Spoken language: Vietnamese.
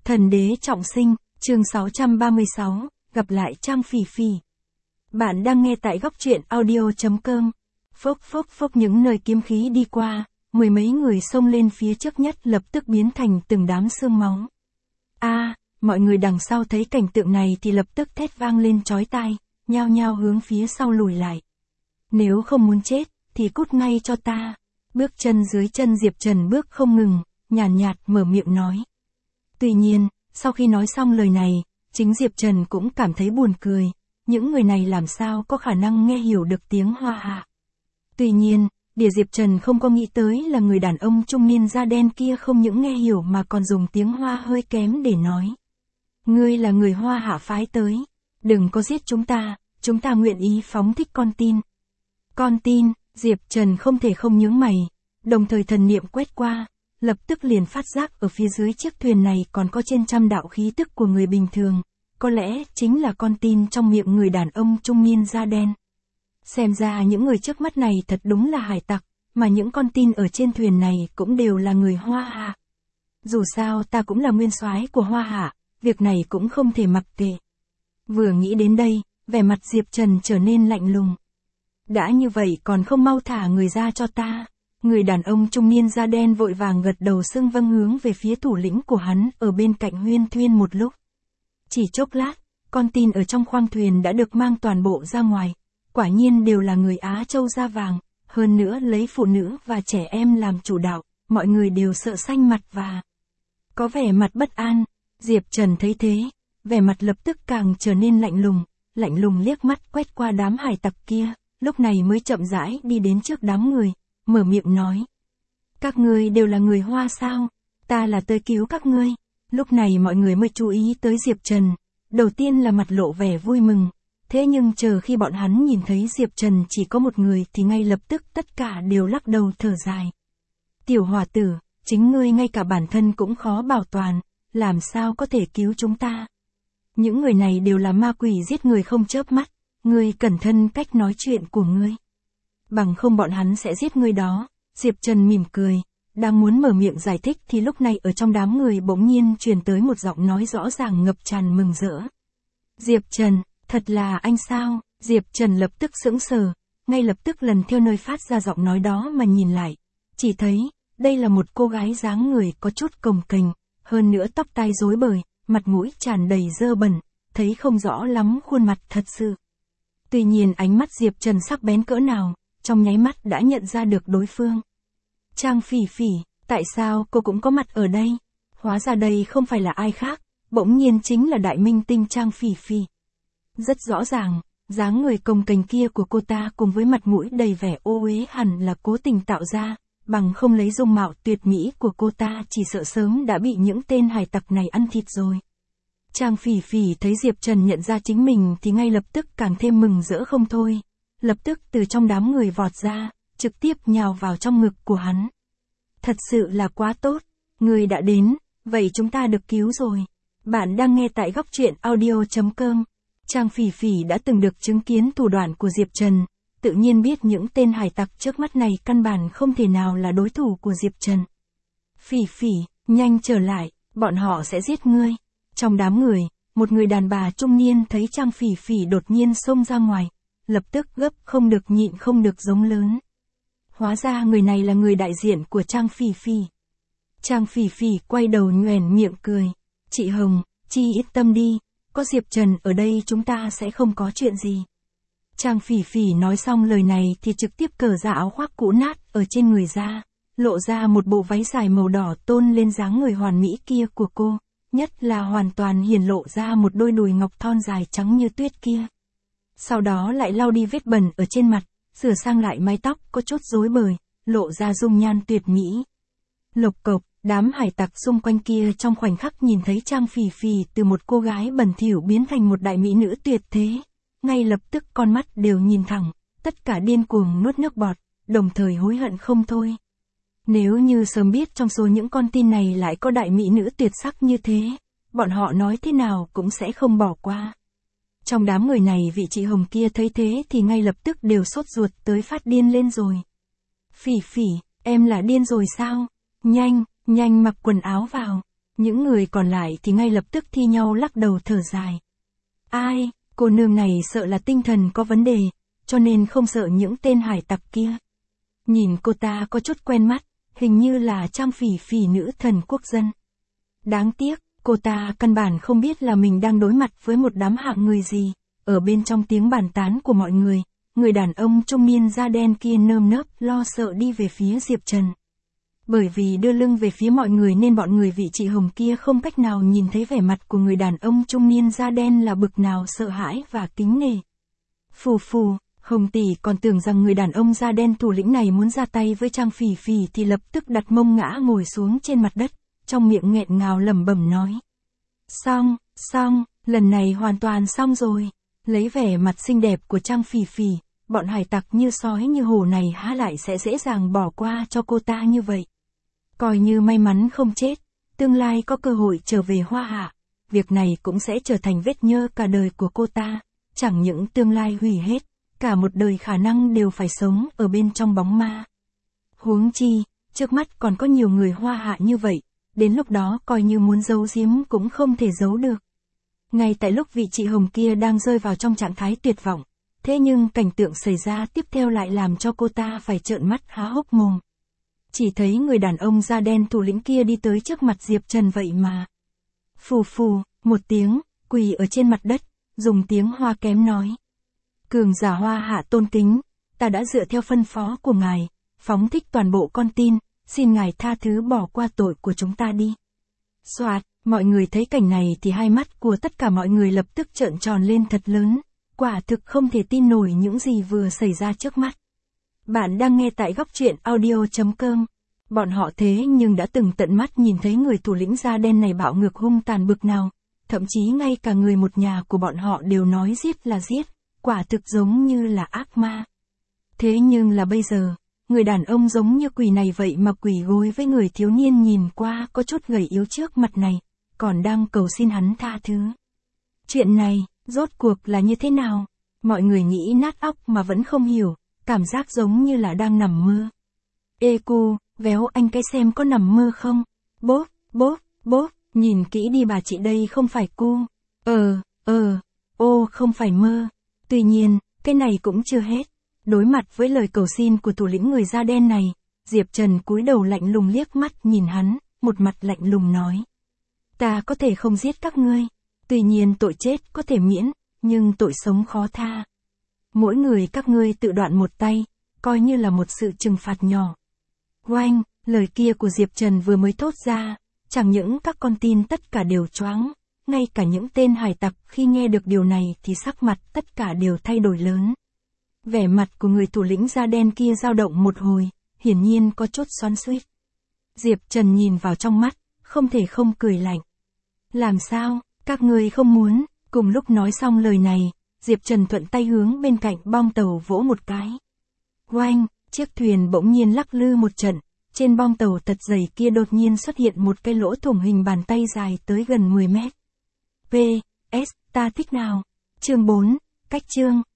Thần đế trọng sinh, chương 636, gặp lại Trang Phỉ Phỉ. Bạn đang nghe tại góc truyện audio.com. Phốc phốc phốc, những nơi kiếm khí đi qua, mười mấy người xông lên phía trước nhất lập tức biến thành từng đám xương máu. Mọi người đằng sau thấy cảnh tượng này thì lập tức thét vang lên chói tai, nhao nhao hướng phía sau lùi lại. Nếu không muốn chết, thì cút ngay cho ta. Bước chân dưới chân Diệp Trần bước không ngừng, nhàn nhạt mở miệng nói. Tuy nhiên, sau khi nói xong lời này, chính Diệp Trần cũng cảm thấy buồn cười, những người này làm sao có khả năng nghe hiểu được tiếng Hoa Hạ. Tuy nhiên, điều Diệp Trần không có nghĩ tới là người đàn ông trung niên da đen kia không những nghe hiểu mà còn dùng tiếng Hoa hơi kém để nói. Ngươi là người Hoa Hạ phái tới, đừng có giết chúng ta nguyện ý phóng thích con tin. Con tin, Diệp Trần không thể không nhướng mày, đồng thời thần niệm quét qua, lập tức liền phát giác ở phía dưới chiếc thuyền này còn có trên trăm đạo khí tức của người bình thường, có lẽ chính là con tin trong miệng người đàn ông trung niên da đen. Xem ra những người trước mắt này thật đúng là hải tặc, mà những con tin ở trên thuyền này cũng đều là người Hoa Hạ. Dù sao ta cũng là nguyên soái của Hoa Hạ, việc này cũng không thể mặc kệ. Vừa nghĩ đến đây, vẻ mặt Diệp Trần trở nên lạnh lùng. Đã như vậy còn không mau thả người ra cho ta. Người đàn ông trung niên da đen vội vàng gật đầu xưng vâng hướng về phía thủ lĩnh của hắn ở bên cạnh huyên thuyên một lúc. Chỉ chốc lát, con tin ở trong khoang thuyền đã được mang toàn bộ ra ngoài. Quả nhiên đều là người Á Châu da vàng, hơn nữa lấy phụ nữ và trẻ em làm chủ đạo, mọi người đều sợ xanh mặt và có vẻ mặt bất an. Diệp Trần thấy thế, vẻ mặt lập tức càng trở nên lạnh lùng liếc mắt quét qua đám hải tặc kia, lúc này mới chậm rãi đi đến trước đám người, mở miệng nói. Các ngươi đều là người Hoa sao? Ta là tới cứu các ngươi. Lúc này mọi người mới chú ý tới Diệp Trần, đầu tiên là mặt lộ vẻ vui mừng, thế nhưng chờ khi bọn hắn nhìn thấy Diệp Trần chỉ có một người thì ngay lập tức tất cả đều lắc đầu thở dài. Tiểu hòa tử, chính ngươi ngay cả bản thân cũng khó bảo toàn, làm sao có thể cứu chúng ta? Những người này đều là ma quỷ giết người không chớp mắt, ngươi cẩn thận cách nói chuyện của ngươi. Bằng không bọn hắn sẽ giết ngươi đó. Diệp Trần mỉm cười, đang muốn mở miệng giải thích thì lúc này ở trong đám người bỗng nhiên truyền tới một giọng nói rõ ràng ngập tràn mừng rỡ. Diệp Trần, thật là anh sao? Diệp Trần lập tức sững sờ, ngay lập tức lần theo nơi phát ra giọng nói đó mà nhìn lại, chỉ thấy, đây là một cô gái dáng người có chút cồng kềnh, hơn nữa tóc tai rối bời, mặt mũi tràn đầy dơ bẩn, thấy không rõ lắm khuôn mặt thật sự. Tuy nhiên ánh mắt Diệp Trần sắc bén cỡ nào, trong nháy mắt đã nhận ra được đối phương. Trang Phỉ Phỉ, tại sao cô cũng có mặt ở đây? Hóa ra đây không phải là ai khác, bỗng nhiên chính là đại minh tinh Trang Phỉ Phỉ. Rất rõ ràng, dáng người cồng kềnh kia của cô ta cùng với mặt mũi đầy vẻ ô uế hẳn là cố tình tạo ra, bằng không lấy dung mạo tuyệt mỹ của cô ta chỉ sợ sớm đã bị những tên hải tặc này ăn thịt rồi. Trang Phỉ Phỉ thấy Diệp Trần nhận ra chính mình thì ngay lập tức càng thêm mừng rỡ không thôi, lập tức từ trong đám người vọt ra, trực tiếp nhào vào trong ngực của hắn. Thật sự là quá tốt, người đã đến, vậy chúng ta được cứu rồi. Bạn đang nghe tại góc truyện audio.com. Trang Phỉ Phỉ đã từng được chứng kiến thủ đoạn của Diệp Trần, tự nhiên biết những tên hải tặc trước mắt này căn bản không thể nào là đối thủ của Diệp Trần. Phỉ Phỉ, nhanh trở lại, bọn họ sẽ giết ngươi. Trong đám người, một người đàn bà trung niên thấy Trang Phỉ Phỉ đột nhiên xông ra ngoài, lập tức gấp không được nhịn không được giống lớn. Hóa ra người này là người đại diện của Trang Phỉ Phỉ. Trang Phỉ Phỉ quay đầu nhoẻn miệng cười. Chị Hồng, chị yên tâm đi, có Diệp Trần ở đây chúng ta sẽ không có chuyện gì. Trang Phỉ Phỉ nói xong lời này thì trực tiếp cởi ra áo khoác cũ nát ở trên người ra, lộ ra một bộ váy dài màu đỏ tôn lên dáng người hoàn mỹ kia của cô, nhất là hoàn toàn hiển lộ ra một đôi đùi ngọc thon dài trắng như tuyết kia. Sau đó lại lau đi vết bẩn ở trên mặt, sửa sang lại mái tóc có chút rối bời, lộ ra dung nhan tuyệt mỹ. Lộc cộc, đám hải tặc xung quanh kia trong khoảnh khắc nhìn thấy Trang Phỉ Phỉ từ một cô gái bẩn thỉu biến thành một đại mỹ nữ tuyệt thế, ngay lập tức con mắt đều nhìn thẳng, tất cả điên cuồng nuốt nước bọt, đồng thời hối hận không thôi. Nếu như sớm biết trong số những con tin này lại có đại mỹ nữ tuyệt sắc như thế, bọn họ nói thế nào cũng sẽ không bỏ qua. Trong đám người này vị chị Hồng kia thấy thế thì ngay lập tức đều sốt ruột tới phát điên lên rồi. Phỉ Phỉ, em là điên rồi sao? Nhanh mặc quần áo vào. Những người còn lại thì ngay lập tức thi nhau lắc đầu thở dài. Ai, cô nương này sợ là tinh thần có vấn đề, cho nên không sợ những tên hải tặc kia. Nhìn cô ta có chút quen mắt, hình như là Trang Phỉ Phỉ nữ thần quốc dân. Đáng tiếc, cô ta căn bản không biết là mình đang đối mặt với một đám hạng người gì. Ở bên trong tiếng bàn tán của mọi người đàn ông trung niên da đen kia nơm nớp lo sợ đi về phía Diệp Trần. Bởi vì đưa lưng về phía mọi người nên bọn người vị chị Hồng kia không cách nào nhìn thấy vẻ mặt của người đàn ông trung niên da đen là bực nào sợ hãi và kính nể. Phù phù, Hồng tỷ còn tưởng rằng người đàn ông da đen thủ lĩnh này muốn ra tay với Trang Phỉ Phỉ thì lập tức đặt mông ngã ngồi xuống trên mặt đất, trong miệng nghẹn ngào lẩm bẩm nói. Xong, lần này hoàn toàn xong rồi. Lấy vẻ mặt xinh đẹp của Trang Phỉ Phỉ, bọn hải tặc như sói như hổ này há lại sẽ dễ dàng bỏ qua cho cô ta như vậy. Coi như may mắn không chết, tương lai có cơ hội trở về Hoa Hạ, việc này cũng sẽ trở thành vết nhơ cả đời của cô ta, chẳng những tương lai hủy hết, cả một đời khả năng đều phải sống ở bên trong bóng ma. Huống chi, trước mắt còn có nhiều người Hoa Hạ như vậy, đến lúc đó coi như muốn giấu giếm cũng không thể giấu được. Ngay tại lúc vị chị Hồng kia đang rơi vào trong trạng thái tuyệt vọng, thế nhưng cảnh tượng xảy ra tiếp theo lại làm cho cô ta phải trợn mắt há hốc mồm. Chỉ thấy người đàn ông da đen thủ lĩnh kia đi tới trước mặt Diệp Trần vậy mà. Phù phù, một tiếng, quỳ ở trên mặt đất, dùng tiếng Hoa kém nói. Cường giả Hoa Hạ tôn kính, ta đã dựa theo phân phó của ngài, phóng thích toàn bộ con tin, xin ngài tha thứ bỏ qua tội của chúng ta đi. Soạt, mọi người thấy cảnh này thì hai mắt của tất cả mọi người lập tức trợn tròn lên thật lớn, quả thực không thể tin nổi những gì vừa xảy ra trước mắt. Bạn đang nghe tại góc truyện audio.com. Bọn họ thế nhưng đã từng tận mắt nhìn thấy người thủ lĩnh da đen này bạo ngược hung tàn bực nào, thậm chí ngay cả người một nhà của bọn họ đều nói giết là giết, quả thực giống như là ác ma. Thế nhưng là bây giờ, người đàn ông giống như quỷ này vậy mà quỳ gối với người thiếu niên nhìn qua có chút gầy yếu trước mặt này, còn đang cầu xin hắn tha thứ. Chuyện này, rốt cuộc là như thế nào? Mọi người nghĩ nát óc mà vẫn không hiểu, cảm giác giống như là đang nằm mơ. Ê cu, véo anh cái xem có nằm mơ không? Bốp, nhìn kỹ đi bà chị đây không phải cu. Không phải mơ. Tuy nhiên, cái này cũng chưa hết. Đối mặt với lời cầu xin của thủ lĩnh người da đen này, Diệp Trần cúi đầu lạnh lùng liếc mắt nhìn hắn, một mặt lạnh lùng nói. Ta có thể không giết các ngươi, tuy nhiên tội chết có thể miễn, nhưng tội sống khó tha. Mỗi người các ngươi tự đoạn một tay, coi như là một sự trừng phạt nhỏ. Oanh, lời kia của Diệp Trần vừa mới thốt ra, chẳng những các con tin tất cả đều choáng, ngay cả những tên hải tặc khi nghe được điều này thì sắc mặt tất cả đều thay đổi lớn. Vẻ mặt của người thủ lĩnh da đen kia dao động một hồi, hiển nhiên có chút xoắn xuýt. Diệp Trần nhìn vào trong mắt, không thể không cười lạnh. Làm sao, các ngươi không muốn? Cùng lúc nói xong lời này, Diệp Trần thuận tay hướng bên cạnh bong tàu vỗ một cái. Oanh, chiếc thuyền bỗng nhiên lắc lư một trận, trên bong tàu thật dày kia đột nhiên xuất hiện một cái lỗ thủng hình bàn tay dài tới gần 10 mét. PS, ta thích nào? Chương 4, cách chương.